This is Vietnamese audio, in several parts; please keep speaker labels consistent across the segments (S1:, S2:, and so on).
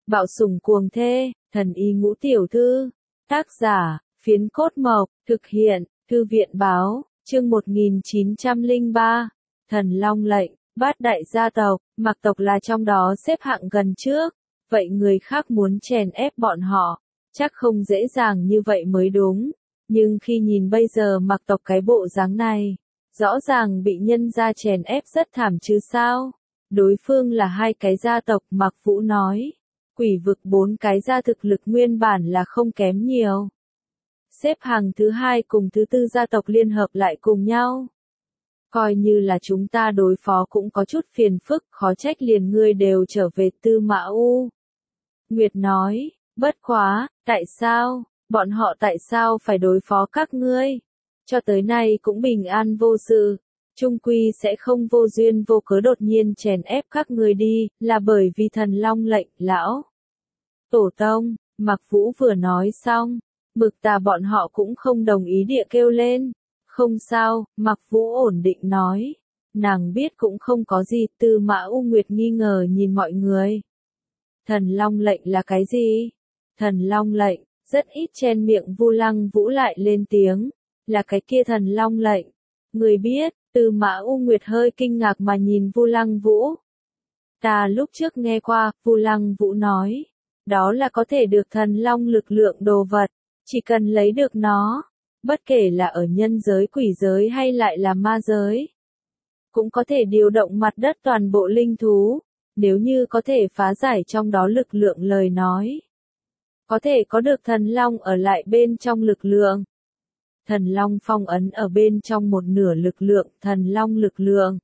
S1: Bạo sủng cuồng thê, thần y ngũ tiểu thư. Tác giả, Phiến Cốt Mộc, thực hiện, Thư viện báo, chương 1903. Thần Long lệnh, bát đại gia tộc, Mạc tộc là trong đó xếp hạng gần trước, vậy người khác muốn chèn ép bọn họ, chắc không dễ dàng như vậy mới đúng. Nhưng khi nhìn bây giờ Mạc tộc cái bộ dáng này, rõ ràng bị nhân gia chèn ép rất thảm chứ sao. Đối phương là hai cái gia tộc, Mạc Vũ nói. Quỷ vực 4 cái gia thực lực nguyên bản là không kém nhiều. Xếp hàng thứ 2 cùng thứ 4 gia tộc liên hợp lại cùng nhau. Coi như là chúng ta đối phó cũng có chút phiền phức, khó trách liền ngươi đều trở về Tư Mã U. Nguyệt nói, bất quá, tại sao, bọn họ tại sao phải đối phó các ngươi? Cho tới nay cũng bình an vô sự, chung quy sẽ không vô duyên vô cớ đột nhiên chèn ép các ngươi đi, là bởi vì thần long lệnh, lão. Tổ tông, Mạc Vũ vừa nói xong, Mực Tà bọn họ cũng không đồng ý địa kêu lên. Không sao, Mạc Vũ ổn định nói. Nàng biết cũng không có gì, Tư Mã U Nguyệt nghi ngờ nhìn mọi người. Thần long lệnh là cái gì? Thần long lệnh, rất ít chen miệng Vu Lăng Vũ lại lên tiếng. Là cái kia thần long lệnh. Người biết, Tư Mã U Nguyệt hơi kinh ngạc mà nhìn Vu Lăng Vũ. Ta lúc trước nghe qua, Vu Lăng Vũ nói. Đó là có thể được thần long lực lượng đồ vật, chỉ cần lấy được nó, bất kể là ở nhân giới, quỷ giới hay lại là ma giới, cũng có thể điều động mặt đất toàn bộ linh thú, nếu như có thể phá giải trong đó lực lượng lời nói. Có thể có được thần long ở lại bên trong lực lượng. Thần long phong ấn ở bên trong một nửa lực lượng, thần long lực lượng.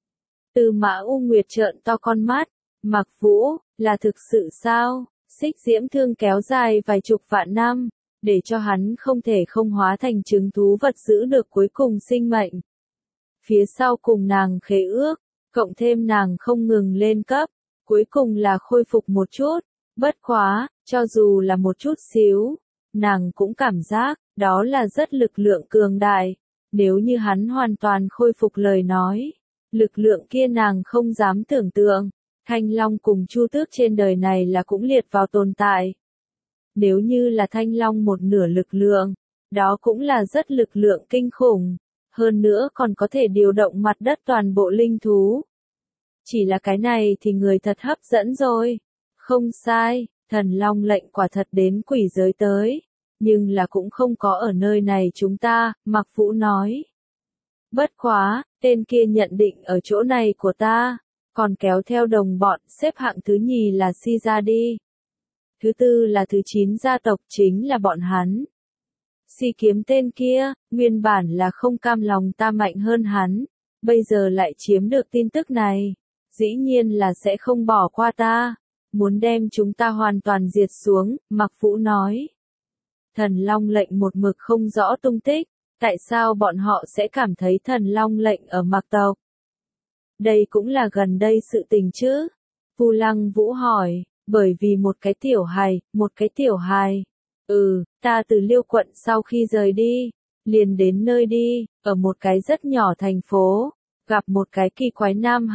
S1: Tư Mã U Nguyệt trợn to con mắt, Mạc Vũ, là thực sự sao? Xích diễm thương kéo dài vài chục vạn năm, để cho hắn không thể không hóa thành chứng thú vật giữ được cuối cùng sinh mệnh. Phía sau cùng nàng khế ước, cộng thêm nàng không ngừng lên cấp, cuối cùng là khôi phục một chút, bất quá, cho dù là một chút xíu, nàng cũng cảm giác, đó là rất lực lượng cường đại, nếu như hắn hoàn toàn khôi phục lời nói, lực lượng kia nàng không dám tưởng tượng. Thanh Long cùng Chu Tước trên đời này là cũng liệt vào tồn tại. Nếu như là Thanh Long một nửa lực lượng, đó cũng là rất lực lượng kinh khủng. Hơn nữa còn có thể điều động mặt đất toàn bộ linh thú. Chỉ là cái này thì người thật hấp dẫn rồi. Không sai, thần Long lệnh quả thật đến quỷ giới tới. Nhưng là cũng không có ở nơi này chúng ta, Mạc Vũ nói. Bất quá, tên kia nhận định ở chỗ này của ta. Còn kéo theo đồng bọn, xếp hạng thứ nhì là Si Gia đi. Thứ tư là thứ 9 gia tộc, chính là bọn hắn. Si Kiếm tên kia, nguyên bản là không cam lòng ta mạnh hơn hắn, bây giờ lại chiếm được tin tức này. Dĩ nhiên là sẽ không bỏ qua ta, muốn đem chúng ta hoàn toàn diệt xuống, Mạc Vũ nói. Thần Long lệnh một mực không rõ tung tích, tại sao bọn họ sẽ cảm thấy thần Long lệnh ở Mạc tộc? Đây cũng là gần đây sự tình chứ? Vu Lăng Vũ hỏi, bởi vì một cái tiểu hài. Ta từ Liêu quận sau khi rời đi, liền đến nơi đi, ở một cái rất nhỏ thành phố, gặp một cái kỳ quái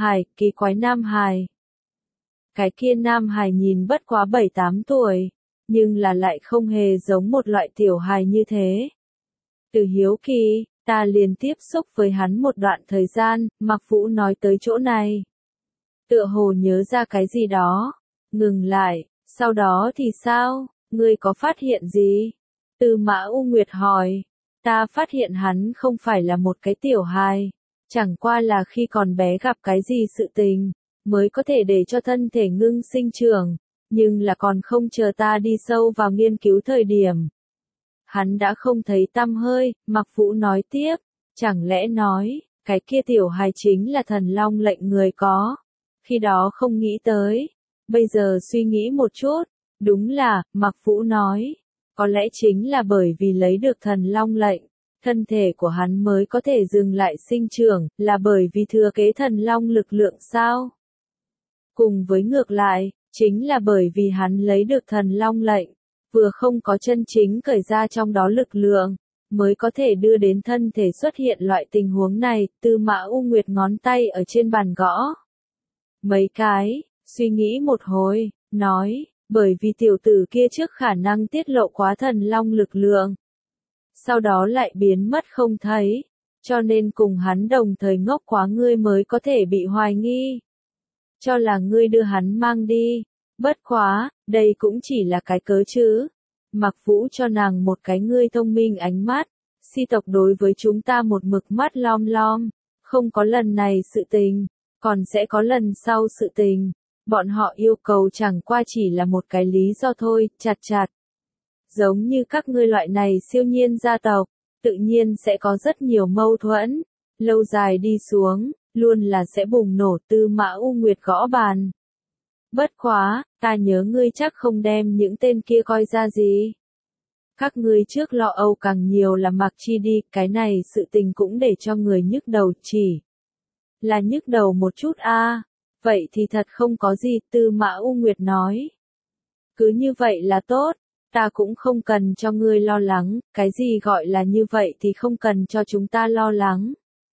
S1: nam hài. Cái kia nam hài nhìn bất quá 7-8 tuổi, nhưng là lại không hề giống một loại tiểu hài như thế. Từ hiếu kỳ, ta liền tiếp xúc với hắn một đoạn thời gian, Mạc Vũ nói tới chỗ này. Tựa hồ nhớ ra cái gì đó, ngừng lại, sau đó thì sao, ngươi có phát hiện gì? Tư Mã U Nguyệt hỏi, ta phát hiện hắn không phải là một cái tiểu hài, chẳng qua là khi còn bé gặp cái gì sự tình, mới có thể để cho thân thể ngưng sinh trưởng, nhưng là còn không chờ ta đi sâu vào nghiên cứu thời điểm. Hắn đã không thấy tăm hơi, Mạc Vũ nói tiếp, chẳng lẽ nói, cái kia tiểu hài chính là thần long lệnh người có. Khi đó không nghĩ tới, bây giờ suy nghĩ một chút, đúng là, Mạc Vũ nói, có lẽ chính là bởi vì lấy được thần long lệnh, thân thể của hắn mới có thể dừng lại sinh trưởng, là bởi vì thừa kế thần long lực lượng sao? Cùng với ngược lại, chính là bởi vì hắn lấy được thần long lệnh, vừa không có chân chính cởi ra trong đó lực lượng, mới có thể đưa đến thân thể xuất hiện loại tình huống này. Tư Mã U Nguyệt ngón tay ở trên bàn gõ mấy cái, suy nghĩ một hồi, nói, Bởi vì tiểu tử kia trước khả năng tiết lộ quá thần long lực lượng. Sau đó lại biến mất không thấy. Cho nên cùng hắn đồng thời ngốc quá ngươi mới có thể bị hoài nghi. Cho là ngươi đưa hắn mang đi. Bất quá, đây cũng chỉ là cái cớ chứ. Mặc Vũ cho nàng một cái ngươi thông minh ánh mắt. Si tộc đối với chúng ta một mực mắt lom lom. Không có lần này sự tình. Còn sẽ có lần sau sự tình. Bọn họ yêu cầu chẳng qua chỉ là một cái lý do thôi, chặt chặt. Giống như các ngươi loại này siêu nhiên gia tộc, tự nhiên sẽ có rất nhiều mâu thuẫn. Lâu dài đi xuống, luôn là sẽ bùng nổ. Tư Mã U Nguyệt gõ bàn. Bất quá, ta nhớ ngươi chắc không đem những tên kia coi ra gì. Các ngươi trước lo âu càng nhiều là mặc chi đi, cái này sự tình cũng để cho người nhức đầu, chỉ là nhức đầu một chút a. Vậy thì thật không có gì, Tư Mã U Nguyệt nói. Cứ như vậy là tốt, ta cũng không cần cho ngươi lo lắng, cái gì gọi là như vậy thì không cần cho chúng ta lo lắng.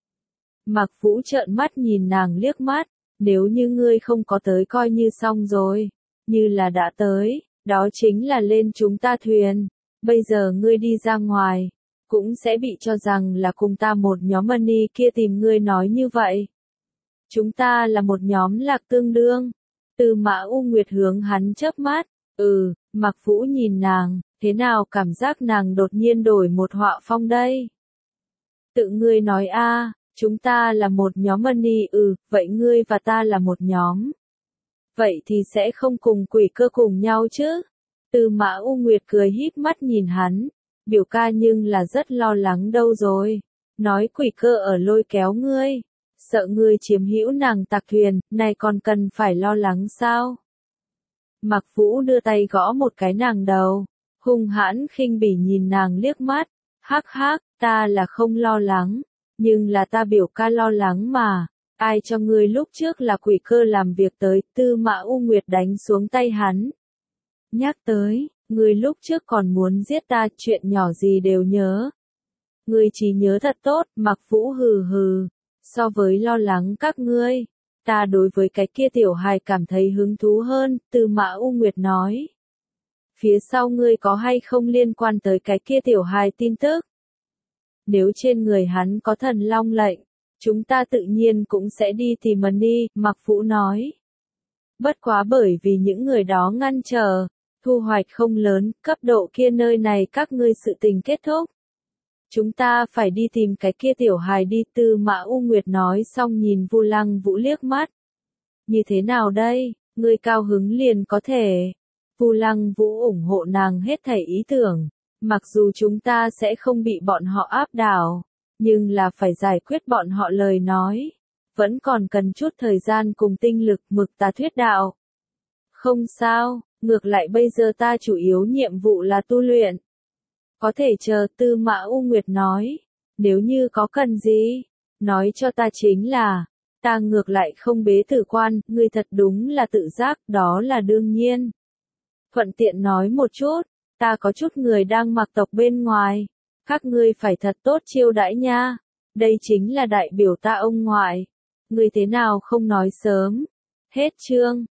S1: Mặc Vũ trợn mắt nhìn nàng liếc mắt, nếu như ngươi không có tới coi như xong rồi, như là đã tới, đó chính là lên chúng ta thuyền, bây giờ ngươi đi ra ngoài, cũng sẽ bị cho rằng là cùng ta một nhóm money kia tìm ngươi nói như vậy. Chúng ta là một nhóm lạc tương đương. Tư Mã U Nguyệt hướng hắn chớp mắt. Mặc Vũ nhìn nàng, thế nào cảm giác nàng đột nhiên đổi một họa phong đây? Tự ngươi nói a, chúng ta là một nhóm money, vậy ngươi và ta là một nhóm. Vậy thì sẽ không cùng quỷ cơ cùng nhau chứ? Tư Mã U Nguyệt cười híp mắt nhìn hắn, biểu ca nhưng là rất lo lắng đâu rồi. Nói quỷ cơ ở lôi kéo ngươi. Sợ ngươi chiếm hữu nàng tặc thuyền, này còn cần phải lo lắng sao? Mặc Vũ đưa tay gõ một cái nàng đầu, hung hãn khinh bỉ nhìn nàng liếc mắt, hắc hắc, ta là không lo lắng, nhưng là ta biểu ca lo lắng mà, ai cho ngươi lúc trước là quỷ cơ làm việc tới. Tư Mã U Nguyệt đánh xuống tay hắn. Nhắc tới, ngươi lúc trước còn muốn giết ta, chuyện nhỏ gì đều nhớ. Ngươi chỉ nhớ thật tốt, Mặc Vũ hừ hừ. So với lo lắng các ngươi, ta đối với cái kia tiểu hài cảm thấy hứng thú hơn, Tư Mã U Nguyệt nói. Phía sau ngươi có hay không liên quan tới cái kia tiểu hài tin tức? Nếu trên người hắn có thần long lệnh, chúng ta tự nhiên cũng sẽ đi tìm money, Mặc Vũ nói. Bất quá bởi vì những người đó ngăn trở, thu hoạch không lớn, cấp độ kia nơi này các ngươi sự tình kết thúc. Chúng ta phải đi tìm cái kia tiểu hài đi. Tư Mã U Nguyệt nói xong nhìn Vu Lăng Vũ liếc mắt. Như thế nào đây, ngươi cao hứng liền có thể. Vu Lăng Vũ ủng hộ nàng hết thảy ý tưởng. Mặc dù chúng ta sẽ không bị bọn họ áp đảo, nhưng là phải giải quyết bọn họ lời nói. Vẫn còn cần chút thời gian cùng tinh lực, mực ta thuyết đạo. Không sao, ngược lại bây giờ ta chủ yếu nhiệm vụ là tu luyện. Có thể chờ, Tư Mã U Nguyệt nói. Nếu như có cần gì, nói cho ta chính là, ta ngược lại không bế tử quan, ngươi thật đúng là tự giác, đó là đương nhiên. Thuận tiện nói một chút, ta có chút người đang mặc tộc bên ngoài, các ngươi phải thật tốt chiêu đãi nha, đây chính là đại biểu ta ông ngoại, ngươi thế nào không nói sớm. Hết chương.